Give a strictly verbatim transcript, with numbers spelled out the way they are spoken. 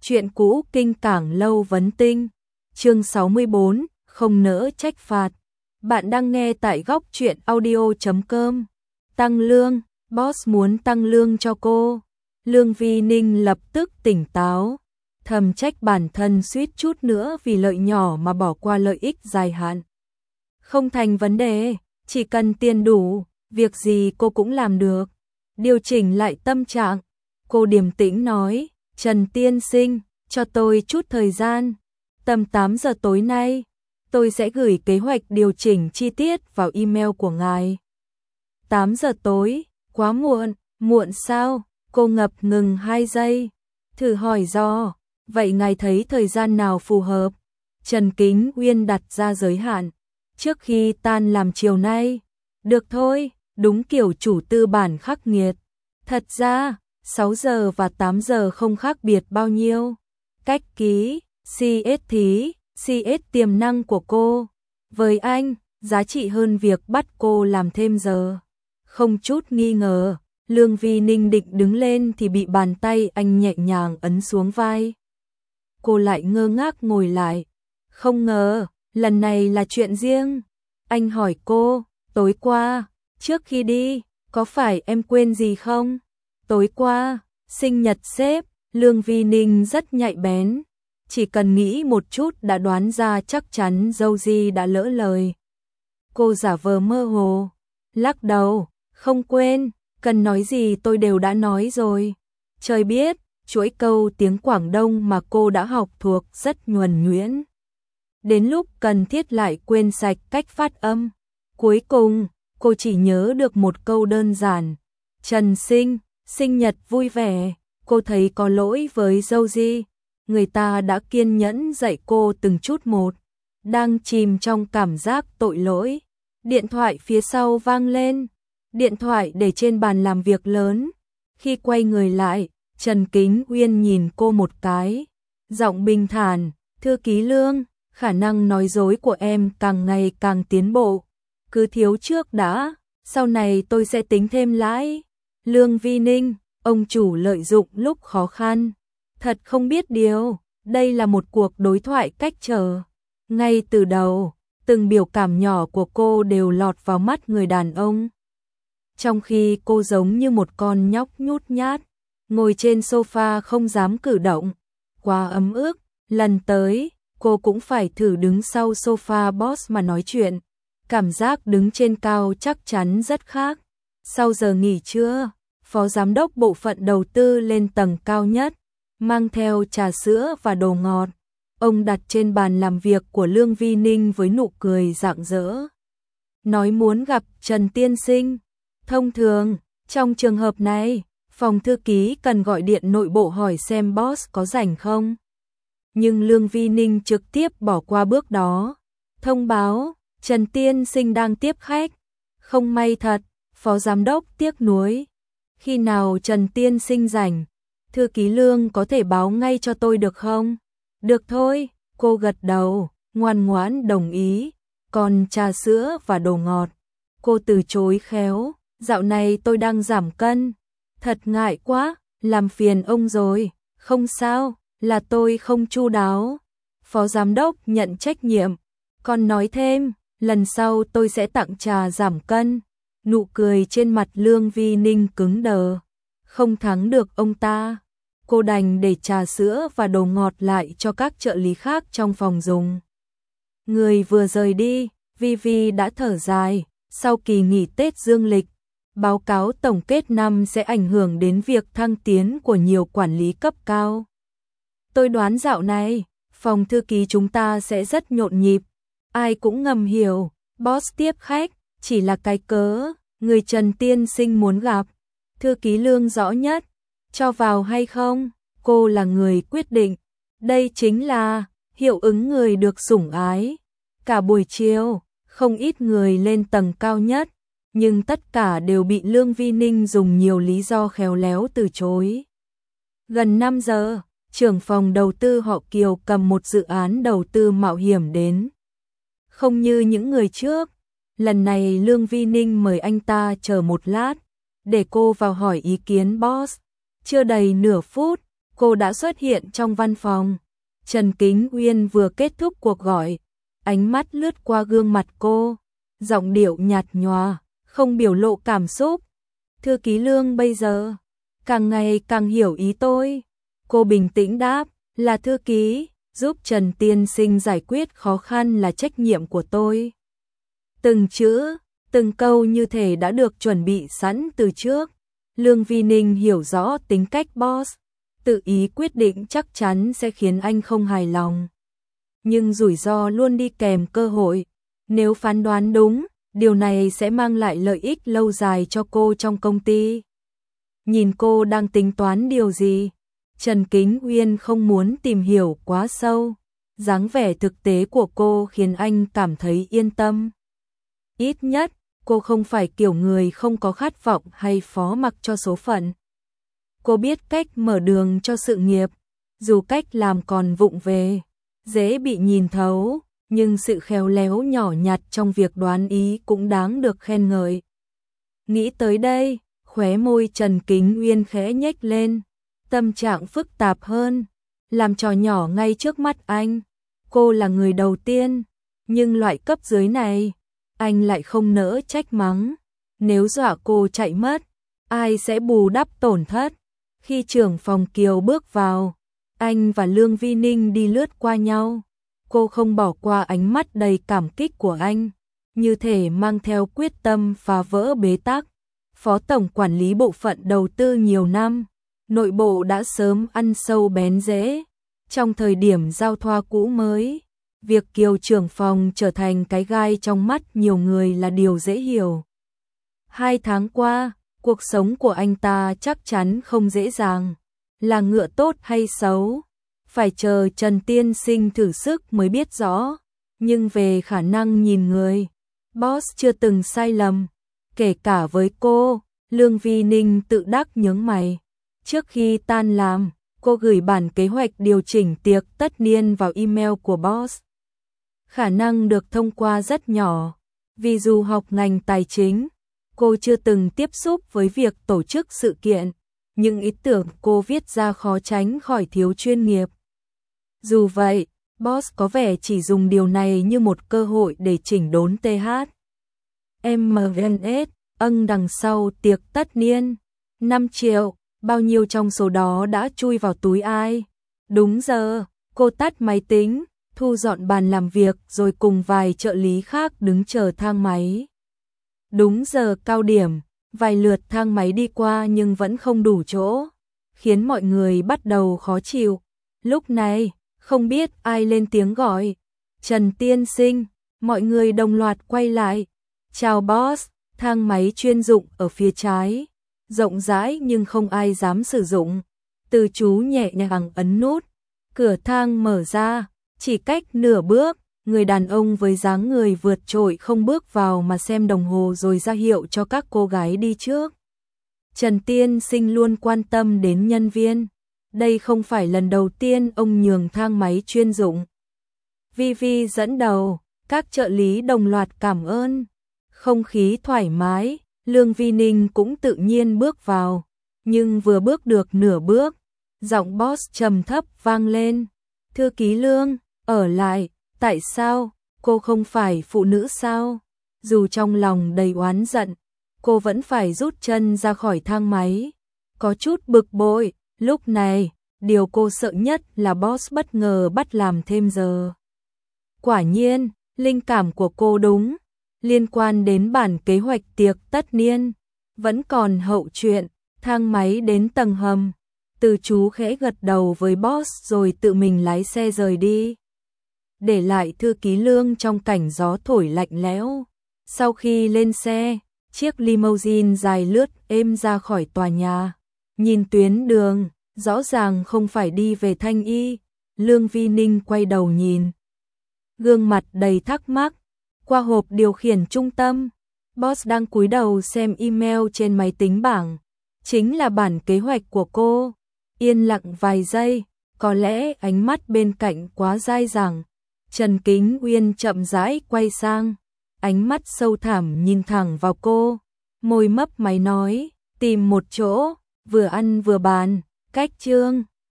Chuyện cũ kinh cảng lâu vấn tinh. Chương sáu mươi bốn, không nỡ trách phạt. Bạn đang nghe tại góc truyện audio chấm com. Tăng lương, boss muốn tăng lương cho cô. Lương Vi Ninh lập tức tỉnh táo, thầm trách bản thân suýt chút nữa vì lợi nhỏ mà bỏ qua lợi ích dài hạn. Không thành vấn đề, chỉ cần tiền đủ, việc gì cô cũng làm được. Điều chỉnh lại tâm trạng, cô điềm tĩnh nói, Trần tiên sinh, cho tôi chút thời gian. Tầm tám giờ tối nay, tôi sẽ gửi kế hoạch điều chỉnh chi tiết vào email của ngài. tám giờ tối, quá muộn, muộn sao? Cô ngập ngừng hai giây, thử hỏi do, vậy ngài thấy thời gian nào phù hợp? Trần Kính Uyên đặt ra giới hạn, trước khi tan làm chiều nay. Được thôi, đúng kiểu chủ tư bản khắc nghiệt. Thật ra, sáu giờ và tám giờ không khác biệt bao nhiêu. Cách ký, xê ét thí, xê ét tiềm năng của cô. Với anh, giá trị hơn việc bắt cô làm thêm giờ. Không chút nghi ngờ, Lương Vi Ninh định đứng lên thì bị bàn tay anh nhẹ nhàng ấn xuống vai. Cô lại ngơ ngác ngồi lại. Không ngờ, lần này là chuyện riêng. Anh hỏi cô, tối qua, trước khi đi, có phải em quên gì không? Tối qua, sinh nhật sếp, Lương Vi Ninh rất nhạy bén. Chỉ cần nghĩ một chút đã đoán ra chắc chắn dâu Di đã lỡ lời. Cô giả vờ mơ hồ, lắc đầu, không quên, cần nói gì tôi đều đã nói rồi. Trời biết, chuỗi câu tiếng Quảng Đông mà cô đã học thuộc rất nhuần nhuyễn. Đến lúc cần thiết lại quên sạch cách phát âm. Cuối cùng, cô chỉ nhớ được một câu đơn giản. Trần Sinh, sinh nhật vui vẻ. Cô thấy có lỗi với dâu Di. Người ta đã kiên nhẫn dạy cô từng chút một. Đang chìm trong cảm giác tội lỗi. Điện thoại phía sau vang lên. Điện thoại để trên bàn làm việc lớn. Khi quay người lại, Trần Kính Uyên nhìn cô một cái. Giọng bình thản, thư ký Lương, khả năng nói dối của em càng ngày càng tiến bộ. Cứ thiếu trước đã, sau này tôi sẽ tính thêm lãi. Lương Vi Ninh, ông chủ lợi dụng lúc khó khăn. Thật không biết điều, đây là một cuộc đối thoại cách trở. Ngay từ đầu, từng biểu cảm nhỏ của cô đều lọt vào mắt người đàn ông. Trong khi cô giống như một con nhóc nhút nhát, ngồi trên sofa không dám cử động. Quá ấm ức, lần tới, cô cũng phải thử đứng sau sofa boss mà nói chuyện. Cảm giác đứng trên cao chắc chắn rất khác. Sau giờ nghỉ trưa, Phó Giám đốc bộ phận đầu tư lên tầng cao nhất, mang theo trà sữa và đồ ngọt. Ông đặt trên bàn làm việc của Lương Vi Ninh với nụ cười rạng rỡ. Nói muốn gặp Trần Tiên Sinh. Thông thường, trong trường hợp này, phòng thư ký cần gọi điện nội bộ hỏi xem boss có rảnh không. Nhưng Lương Vi Ninh trực tiếp bỏ qua bước đó. Thông báo, Trần Tiên Sinh đang tiếp khách. Không may thật, Phó Giám đốc tiếc nuối. Khi nào Trần Tiên Sinh rảnh, thư ký Lương có thể báo ngay cho tôi được không? Được thôi, cô gật đầu, ngoan ngoãn đồng ý. Còn trà sữa và đồ ngọt, cô từ chối khéo. Dạo này tôi đang giảm cân. Thật ngại quá, làm phiền ông rồi. Không sao, là tôi không chu đáo. Phó Giám đốc nhận trách nhiệm. Còn nói thêm, lần sau tôi sẽ tặng trà giảm cân. Nụ cười trên mặt Lương Vi Ninh cứng đờ. Không thắng được ông ta. Cô đành để trà sữa và đồ ngọt lại cho các trợ lý khác trong phòng dùng. Người vừa rời đi, Vi Vi đã thở dài. Sau kỳ nghỉ Tết dương lịch, báo cáo tổng kết năm sẽ ảnh hưởng đến việc thăng tiến của nhiều quản lý cấp cao. Tôi đoán dạo này, phòng thư ký chúng ta sẽ rất nhộn nhịp. Ai cũng ngầm hiểu, boss tiếp khách, chỉ là cái cớ, người Trần Tiên Sinh muốn gặp. Thư ký Lương rõ nhất, cho vào hay không, cô là người quyết định. Đây chính là hiệu ứng người được sủng ái. Cả buổi chiều, không ít người lên tầng cao nhất, nhưng tất cả đều bị Lương Vi Ninh dùng nhiều lý do khéo léo từ chối. Gần năm giờ, trưởng phòng đầu tư họ Kiều cầm một dự án đầu tư mạo hiểm đến. Không như những người trước, lần này Lương Vi Ninh mời anh ta chờ một lát, để cô vào hỏi ý kiến boss. Chưa đầy nửa phút, cô đã xuất hiện trong văn phòng. Trần Kính Uyên vừa kết thúc cuộc gọi, ánh mắt lướt qua gương mặt cô, giọng điệu nhạt nhòa, không biểu lộ cảm xúc. Thư ký Lương bây giờ càng ngày càng hiểu ý tôi. Cô bình tĩnh đáp, là thư ký, giúp Trần tiên sinh giải quyết khó khăn là trách nhiệm của tôi. Từng chữ, từng câu như thể đã được chuẩn bị sẵn từ trước. Lương Vi Ninh hiểu rõ tính cách boss, tự ý quyết định chắc chắn sẽ khiến anh không hài lòng. Nhưng rủi ro luôn đi kèm cơ hội. Nếu phán đoán đúng, điều này sẽ mang lại lợi ích lâu dài cho cô trong công ty. Nhìn cô đang tính toán điều gì, Trần Kính Uyên không muốn tìm hiểu quá sâu. Dáng vẻ thực tế của cô khiến anh cảm thấy yên tâm. Ít nhất, cô không phải kiểu người không có khát vọng hay phó mặc cho số phận. Cô biết cách mở đường cho sự nghiệp, dù cách làm còn vụng về, dễ bị nhìn thấu, nhưng sự khéo léo nhỏ nhặt trong việc đoán ý cũng đáng được khen ngợi. Nghĩ tới đây, khóe môi Trần Kính Uyên khẽ nhếch lên, tâm trạng phức tạp hơn, làm trò nhỏ ngay trước mắt anh. Cô là người đầu tiên, nhưng loại cấp dưới này, anh lại không nỡ trách mắng. Nếu dọa cô chạy mất, ai sẽ bù đắp tổn thất? Khi trưởng phòng Kiều bước vào, anh và Lương Vi Ninh đi lướt qua nhau. Cô không bỏ qua ánh mắt đầy cảm kích của anh, như thể mang theo quyết tâm phá vỡ bế tắc. Phó tổng quản lý bộ phận đầu tư nhiều năm, nội bộ đã sớm ăn sâu bén rễ. Trong thời điểm giao thoa cũ mới, việc Kiều trưởng phòng trở thành cái gai trong mắt nhiều người là điều dễ hiểu. Hai tháng qua, cuộc sống của anh ta chắc chắn không dễ dàng. Là ngựa tốt hay xấu, phải chờ Trần tiên sinh thử sức mới biết rõ. Nhưng về khả năng nhìn người, boss chưa từng sai lầm. Kể cả với cô, Lương Vi Ninh tự đắc nhướng mày. Trước khi tan làm, cô gửi bản kế hoạch điều chỉnh tiệc tất niên vào email của boss. Khả năng được thông qua rất nhỏ, vì dù học ngành tài chính, cô chưa từng tiếp xúc với việc tổ chức sự kiện, nhưng ý tưởng cô viết ra khó tránh khỏi thiếu chuyên nghiệp. Dù vậy, boss có vẻ chỉ dùng điều này như một cơ hội để chỉnh đốn tê hát. em en ét, ân đằng sau tiệc tất niên, năm triệu, bao nhiêu trong số đó đã chui vào túi ai? Đúng giờ, cô tắt máy tính, thu dọn bàn làm việc rồi cùng vài trợ lý khác đứng chờ thang máy. Đúng giờ cao điểm, vài lượt thang máy đi qua nhưng vẫn không đủ chỗ, khiến mọi người bắt đầu khó chịu. Lúc này, không biết ai lên tiếng gọi, Trần tiên sinh, mọi người đồng loạt quay lại. Chào boss, thang máy chuyên dụng ở phía trái, rộng rãi nhưng không ai dám sử dụng. Từ chú nhẹ nhàng ấn nút, cửa thang mở ra, chỉ cách nửa bước, người đàn ông với dáng người vượt trội không bước vào mà xem đồng hồ rồi ra hiệu cho các cô gái đi trước. Trần tiên sinh luôn quan tâm đến nhân viên. Đây không phải lần đầu tiên ông nhường thang máy chuyên dụng. Vi Vi dẫn đầu, các trợ lý đồng loạt cảm ơn. Không khí thoải mái, Lương Vi Ninh cũng tự nhiên bước vào. Nhưng vừa bước được nửa bước, giọng boss trầm thấp vang lên. Thư ký Lương, ở lại, tại sao, cô không phải phụ nữ sao? Dù trong lòng đầy oán giận, cô vẫn phải rút chân ra khỏi thang máy. Có chút bực bội, lúc này, điều cô sợ nhất là boss bất ngờ bắt làm thêm giờ. Quả nhiên, linh cảm của cô đúng, liên quan đến bản kế hoạch tiệc tất niên. Vẫn còn hậu chuyện, thang máy đến tầng hầm. Từ chú khẽ gật đầu với boss rồi tự mình lái xe rời đi. Để lại thư ký Lương trong cảnh gió thổi lạnh lẽo. Sau khi lên xe, chiếc limousine dài lướt êm ra khỏi tòa nhà. Nhìn tuyến đường, rõ ràng không phải đi về Thanh Y. Lương Vi Ninh quay đầu nhìn, gương mặt đầy thắc mắc. Qua hộp điều khiển trung tâm, boss đang cúi đầu xem email trên máy tính bảng. Chính là bản kế hoạch của cô. Yên lặng vài giây, có lẽ ánh mắt bên cạnh quá dai dẳng. Trần Kính Uyên chậm rãi quay sang, ánh mắt sâu thẳm nhìn thẳng vào cô, môi mấp máy nói, tìm một chỗ, vừa ăn vừa bàn, cách chương.